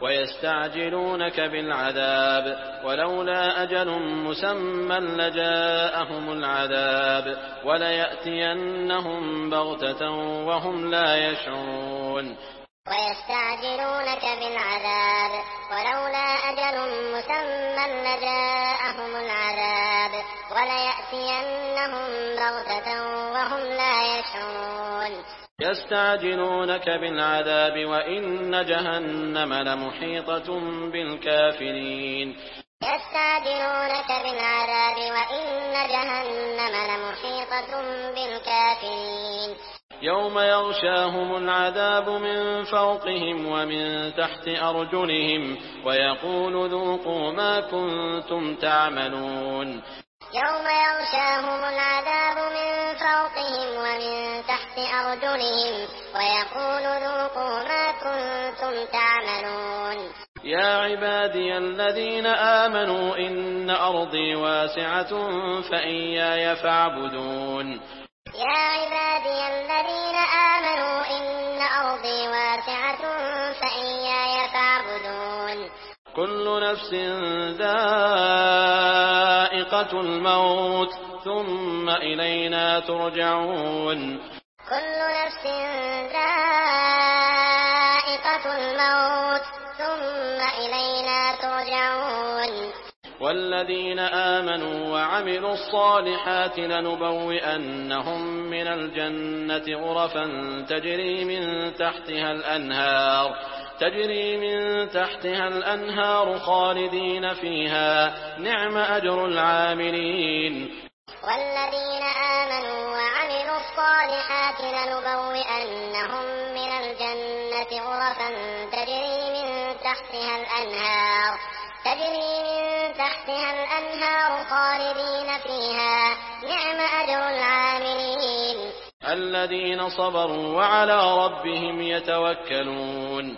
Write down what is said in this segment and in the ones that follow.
ويستعجلونك بالعذاب ولولا أجل مسمى لجاءهم العذاب وليأتينهم بغتة وهم لا يشعرون. ويستعجلونك بالعذاب ولولا أجل مسمى لجاءهم العذاب وليأتينهم بغتة وهم لا يشعرون. يستعجلونك بالعذاب وإن جهنم لمحيطة بالكافرين. يستعجلونك بالعذاب وإن جهنم لمحيطة بالكافرين. يوم يغشاهم العذاب من فوقهم ومن تحت أرجلهم ويقول ذوقوا ما كنتم تعملون. يوم يغشاهم العذاب من فوقهم ومن تحت أرجلهم ويقول ذوقوا ما كنتم تعملون. يا عبادي الذين آمنوا إن أرضي واسعة فإياي فاعبدون. يا عبادي الذين آمنوا إن أرضي واسعة فإياي فاعبدون. كل نفس ذائقة الموت ثم إلينا ترجعون. كل نفس ذائقة الموت ثم إلينا ترجعون. والذين آمنوا وعملوا الصالحات لنبوئنهم من الجنة غرفا تجري من تحتها الأنهار خالدين فيها نعم أجر العاملين. والذين آمنوا وعملوا الصالحات لنبوئنهم من الجنة غرفا تجري من تحتها الأنهار خالدين فيها نعم أجر العاملين. الذين صبروا وعلى ربهم يتوكلون.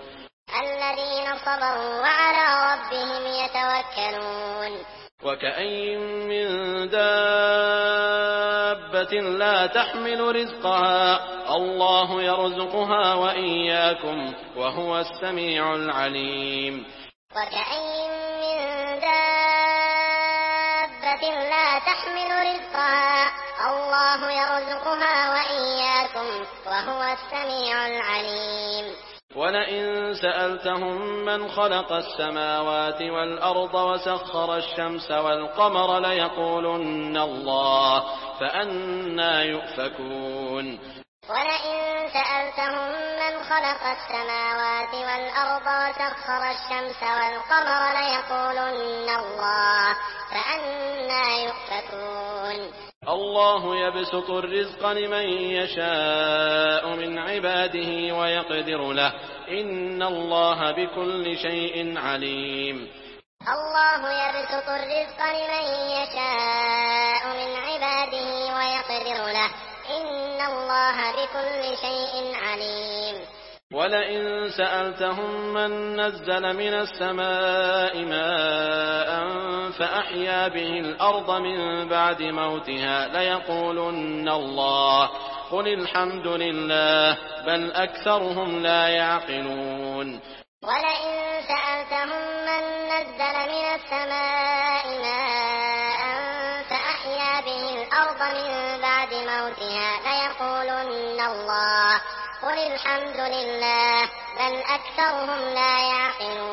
وكأين من دابة لا تحمل رزقها الله يرزقها وإياكم وهو السميع العليم. وكأين من دابة لا تحمل رزقها الله يرزقها وإياكم وهو السميع العليم. ولئن سألتهم من خلق السماوات والأرض وسخر الشمس والقمر ليقولن الله فأنى يؤفكون. ولئن سألتهم من خلق السماوات والأرض وسخر الشمس والقمر ليقولن الله فأنى يؤفكون. الله يبسط الرزق لمن يشاء من عباده ويقدر له إن الله بكل شيء عليم. الله يبسط الرزق لمن يشاء من عباده ويقدر له إن الله بكل شيء عليم. ولئن سألتهم من نزل من السماء ماء فأحيا به الأرض من بعد موتها ليقولن الله قل الحمد لله بل أكثرهم لا يعقلون. ولئن سألتهم من نزل من السماء ماء فأحيا به الأرض من بعد موتها ليقولن الله قل الحمد لله بل أكثرهم لا يعقلون.